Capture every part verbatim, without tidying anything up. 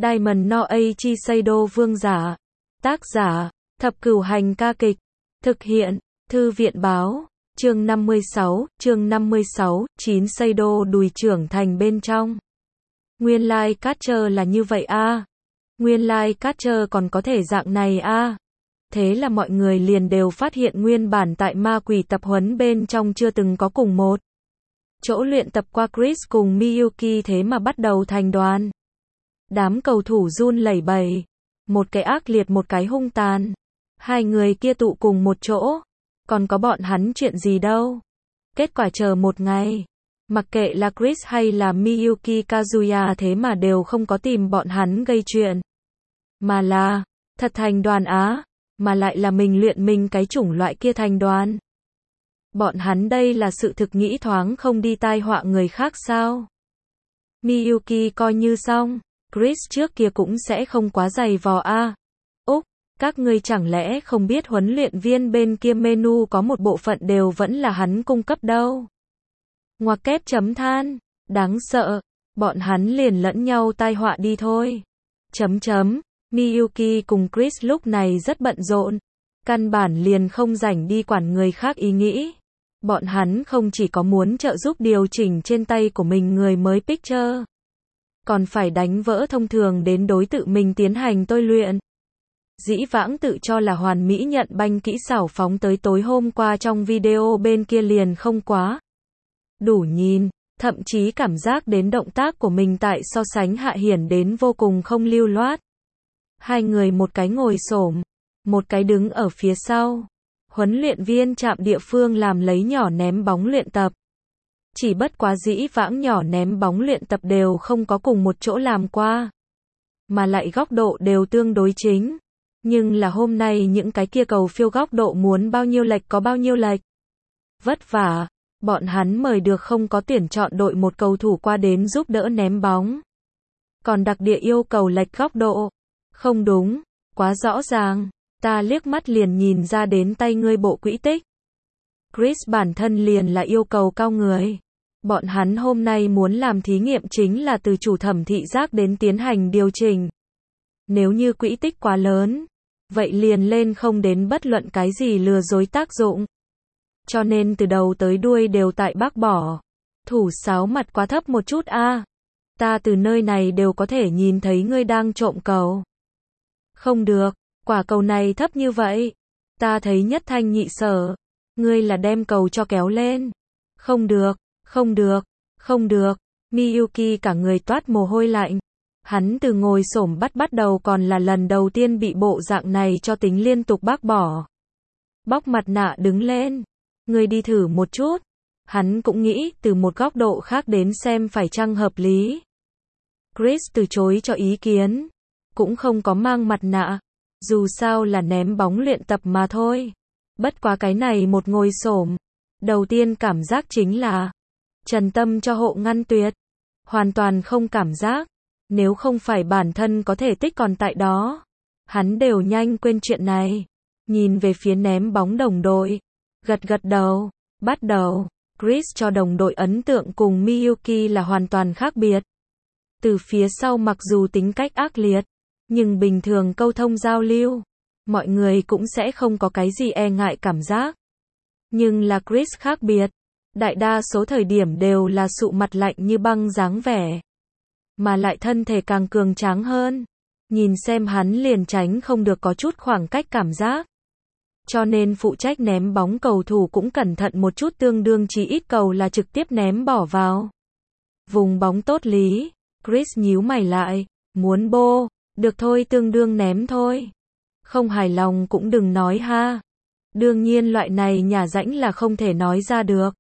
Diamond no Eiichi Seido vương giả. Tác giả, Thập Cửu Hành ca kịch. Thực hiện, Thư viện báo. Chương năm mươi sáu, chương năm mươi sáu, chín Seido đùi trưởng thành bên trong. Nguyên lai Catcher là như vậy a. À. Nguyên lai Catcher còn có thể dạng này a. À. Thế là mọi người liền đều phát hiện nguyên bản tại ma quỷ tập huấn bên trong chưa từng có cùng một chỗ luyện tập qua Chris cùng Miyuki thế mà bắt đầu thành đoàn. Đám cầu thủ run lẩy bẩy. Một cái ác liệt một cái hung tàn. Hai người kia tụ cùng một chỗ. Còn có bọn hắn chuyện gì đâu. Kết quả chờ một ngày. Mặc kệ là Chris hay là Miyuki Kazuya thế mà đều không có tìm bọn hắn gây chuyện. Mà là, thật thành đoàn á. Mà lại là mình luyện mình cái chủng loại kia thành đoàn. Bọn hắn đây là sự thực nghĩ thoáng không đi tai họa người khác sao. Miyuki coi như xong. Chris trước kia cũng sẽ không quá dày vò a. À. Úc, các ngươi chẳng lẽ không biết huấn luyện viên bên kia menu có một bộ phận đều vẫn là hắn cung cấp đâu. Ngoặc kép chấm than, đáng sợ, bọn hắn liền lẫn nhau tai họa đi thôi. Chấm chấm, Miyuki cùng Chris lúc này rất bận rộn, căn bản liền không rảnh đi quản người khác ý nghĩ. Bọn hắn không chỉ có muốn trợ giúp điều chỉnh trên tay của mình người mới picture, còn phải đánh vỡ thông thường đến đối tự mình tiến hành tôi luyện. Dĩ vãng tự cho là hoàn mỹ nhận banh kỹ xảo phóng tới tối hôm qua trong video bên kia liền không quá đủ nhìn, thậm chí cảm giác đến động tác của mình tại so sánh hạ hiển đến vô cùng không lưu loát. Hai người một cái ngồi xổm, một cái đứng ở phía sau. Huấn luyện viên trạm địa phương làm lấy nhỏ ném bóng luyện tập. Chỉ bất quá dĩ vãng nhỏ ném bóng luyện tập đều không có cùng một chỗ làm qua. Mà lại góc độ đều tương đối chính. Nhưng là hôm nay những cái kia cầu phiêu góc độ muốn bao nhiêu lệch có bao nhiêu lệch. Vất vả, bọn hắn mời được không có tuyển chọn đội một cầu thủ qua đến giúp đỡ ném bóng. Còn đặc địa yêu cầu lệch góc độ. Không đúng, quá rõ ràng. Ta liếc mắt liền nhìn ra đến tay ngươi bộ quỹ tích. Chris bản thân liền là yêu cầu cao người. Bọn hắn hôm nay muốn làm thí nghiệm chính là từ chủ thẩm thị giác đến tiến hành điều chỉnh. Nếu như quỹ tích quá lớn, vậy liền lên không đến bất luận cái gì lừa dối tác dụng. Cho nên từ đầu tới đuôi đều tại bác bỏ. Thủ sáo mặt quá thấp một chút a. À. Ta từ nơi này đều có thể nhìn thấy ngươi đang trộm cầu. Không được. Quả cầu này thấp như vậy. Ta thấy nhất thanh nhị sở. Ngươi là đem cầu cho kéo lên. Không được, không được, không được. Miyuki cả người toát mồ hôi lạnh. Hắn từ ngồi xổm bắt bắt đầu còn là lần đầu tiên bị bộ dạng này cho tính liên tục bác bỏ. Bóc mặt nạ đứng lên. Ngươi đi thử một chút. Hắn cũng nghĩ từ một góc độ khác đến xem phải chăng hợp lý. Chris từ chối cho ý kiến. Cũng không có mang mặt nạ. Dù sao là ném bóng luyện tập mà thôi. Bất quá cái này một ngồi xổm. Đầu tiên cảm giác chính là trần tâm cho hộ ngăn tuyệt. Hoàn toàn không cảm giác. Nếu không phải bản thân có thể tích còn tại đó. Hắn đều nhanh quên chuyện này. Nhìn về phía ném bóng đồng đội. Gật gật đầu. Bắt đầu. Chris cho đồng đội ấn tượng cùng Miyuki là hoàn toàn khác biệt. Từ phía sau mặc dù tính cách ác liệt. Nhưng bình thường câu thông giao lưu, mọi người cũng sẽ không có cái gì e ngại cảm giác. Nhưng là Chris khác biệt. Đại đa số thời điểm đều là sụ mặt lạnh như băng dáng vẻ. Mà lại thân thể càng cường tráng hơn. Nhìn xem hắn liền tránh không được có chút khoảng cách cảm giác. Cho nên phụ trách ném bóng cầu thủ cũng cẩn thận một chút tương đương chí ít cầu là trực tiếp ném bỏ vào. Vùng bóng tốt lý. Chris nhíu mày lại. Muốn bô. Được thôi tương đương ném thôi. Không hài lòng cũng đừng nói ha. Đương nhiên loại này nhả rãnh là không thể nói ra được.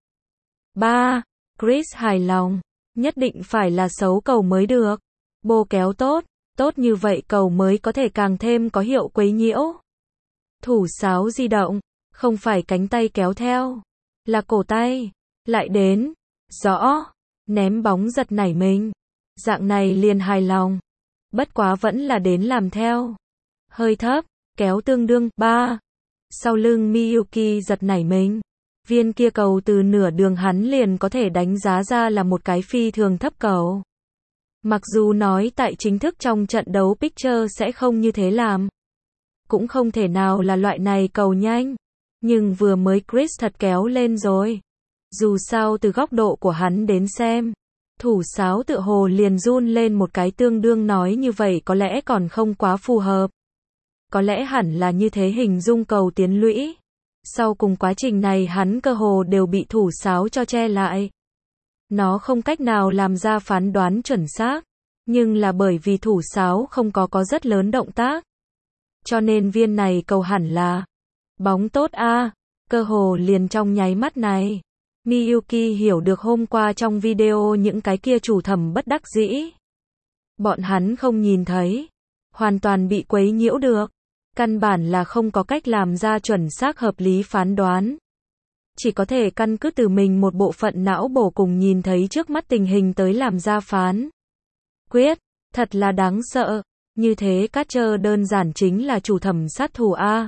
ba. Chris hài lòng. Nhất định phải là xấu cầu mới được. Bô kéo tốt. Tốt như vậy cầu mới có thể càng thêm có hiệu quấy nhiễu. Thủ sáo di động. Không phải cánh tay kéo theo. Là cổ tay. Lại đến. Rõ. Ném bóng giật nảy mình. Dạng này liền hài lòng. Bất quá vẫn là đến làm theo. Hơi thấp, kéo tương đương, ba. Sau lưng Miyuki giật nảy mình. Viên kia cầu từ nửa đường hắn liền có thể đánh giá ra là một cái phi thường thấp cầu. Mặc dù nói tại chính thức trong trận đấu Picture sẽ không như thế làm. Cũng không thể nào là loại này cầu nhanh. Nhưng vừa mới Chris thật kéo lên rồi. Dù sao từ góc độ của hắn đến xem, thủ sáo tựa hồ liền run lên một cái, tương đương nói như vậy có lẽ còn không quá phù hợp. Có lẽ hẳn là như thế hình dung cầu tiến lũy. Sau cùng quá trình này hắn cơ hồ đều bị thủ sáo cho che lại. Nó không cách nào làm ra phán đoán chuẩn xác. Nhưng là bởi vì thủ sáo không có có rất lớn động tác. Cho nên viên này cầu hẳn là bóng tốt a. À, cơ hồ liền trong nháy mắt này. Miyuki hiểu được hôm qua trong video những cái kia chủ thẩm bất đắc dĩ. Bọn hắn không nhìn thấy. Hoàn toàn bị quấy nhiễu được. Căn bản là không có cách làm ra chuẩn xác hợp lý phán đoán. Chỉ có thể căn cứ từ mình một bộ phận não bổ cùng nhìn thấy trước mắt tình hình tới làm ra phán quyết. Thật là đáng sợ. Như thế Catcher đơn giản chính là chủ thẩm sát thủ A.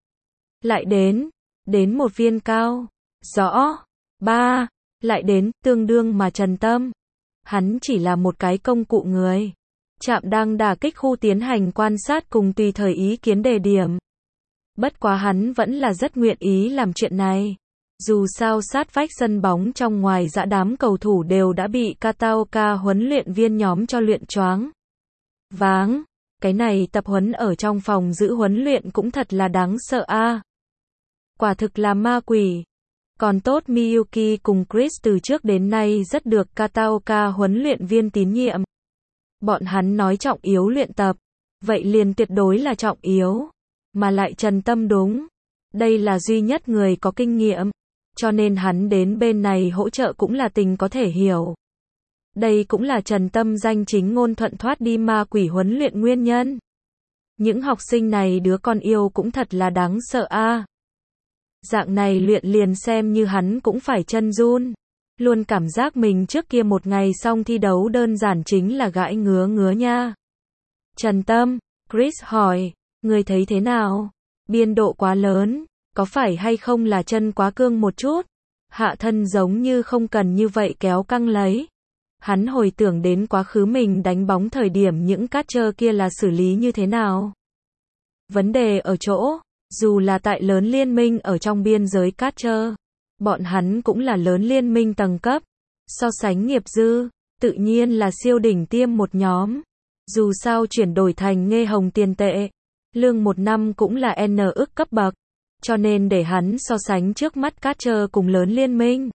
Lại đến. Đến một viên cao. Rõ. Ba. Lại đến, tương đương mà Trần Tâm. Hắn chỉ là một cái công cụ người. Trạm đang đả kích khu tiến hành quan sát cùng tùy thời ý kiến đề điểm. Bất quá hắn vẫn là rất nguyện ý làm chuyện này. Dù sao sát vách sân bóng trong ngoài dã đám cầu thủ đều đã bị Kataoka huấn luyện viên nhóm cho luyện choáng váng. Cái này tập huấn ở trong phòng giữ huấn luyện cũng thật là đáng sợ a. À. Quả thực là ma quỷ. Còn tốt Miyuki cùng Chris từ trước đến nay rất được Kataoka huấn luyện viên tín nhiệm. Bọn hắn nói trọng yếu luyện tập. Vậy liền tuyệt đối là trọng yếu. Mà lại Trần Tâm đúng. Đây là duy nhất người có kinh nghiệm. Cho nên hắn đến bên này hỗ trợ cũng là tình có thể hiểu. Đây cũng là Trần Tâm danh chính ngôn thuận thoát đi ma quỷ huấn luyện nguyên nhân. Những học sinh này đứa con yêu cũng thật là đáng sợ a. À. Dạng này luyện liền xem như hắn cũng phải chân run. Luôn cảm giác mình trước kia một ngày xong thi đấu đơn giản chính là gãi ngứa ngứa nha. Trần Tâm, Chris hỏi, người thấy thế nào? Biên độ quá lớn, có phải hay không là chân quá cương một chút? Hạ thân giống như không cần như vậy kéo căng lấy. Hắn hồi tưởng đến quá khứ mình đánh bóng thời điểm những catcher kia là xử lý như thế nào? Vấn đề ở chỗ, dù là tại lớn liên minh ở trong biên giới catcher, bọn hắn cũng là lớn liên minh tầng cấp. So sánh nghiệp dư, tự nhiên là siêu đỉnh tiêm một nhóm. Dù sao chuyển đổi thành nghe hồng tiền tệ, lương một năm cũng là N ức cấp bậc. Cho nên để hắn so sánh trước mắt catcher cùng lớn liên minh.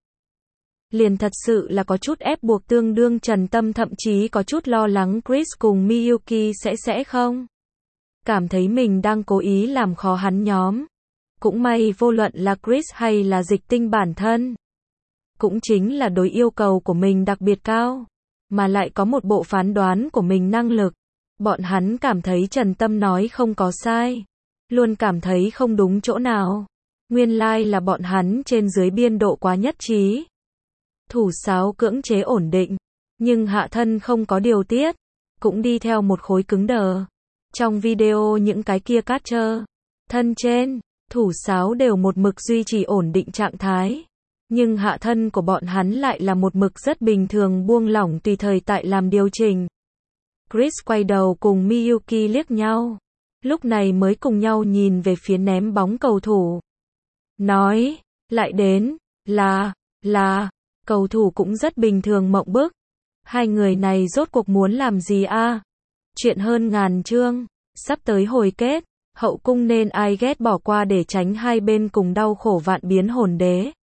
Liền thật sự là có chút ép buộc, tương đương Trần Tâm thậm chí có chút lo lắng Chris cùng Miyuki sẽ sẽ không. Cảm thấy mình đang cố ý làm khó hắn nhóm. Cũng may vô luận là Chris hay là Dịch Tinh bản thân. Cũng chính là đối yêu cầu của mình đặc biệt cao. Mà lại có một bộ phán đoán của mình năng lực. Bọn hắn cảm thấy Trần Tâm nói không có sai. Luôn cảm thấy không đúng chỗ nào. Nguyên lai like là bọn hắn trên dưới biên độ quá nhất trí. Thủ sáo cưỡng chế ổn định. Nhưng hạ thân không có điều tiết. Cũng đi theo một khối cứng đờ. Trong video những cái kia catcher. Thân trên, thủ sáo đều một mực duy trì ổn định trạng thái. Nhưng hạ thân của bọn hắn lại là một mực rất bình thường buông lỏng tùy thời tại làm điều chỉnh. Chris quay đầu cùng Miyuki liếc nhau. Lúc này mới cùng nhau nhìn về phía ném bóng cầu thủ. Nói, lại đến, là, là, cầu thủ cũng rất bình thường mộng bức. Hai người này rốt cuộc muốn làm gì a? À? Chuyện hơn ngàn chương, sắp tới hồi kết, hậu cung nên ai ghét bỏ qua để tránh hai bên cùng đau khổ vạn biến hồn đế.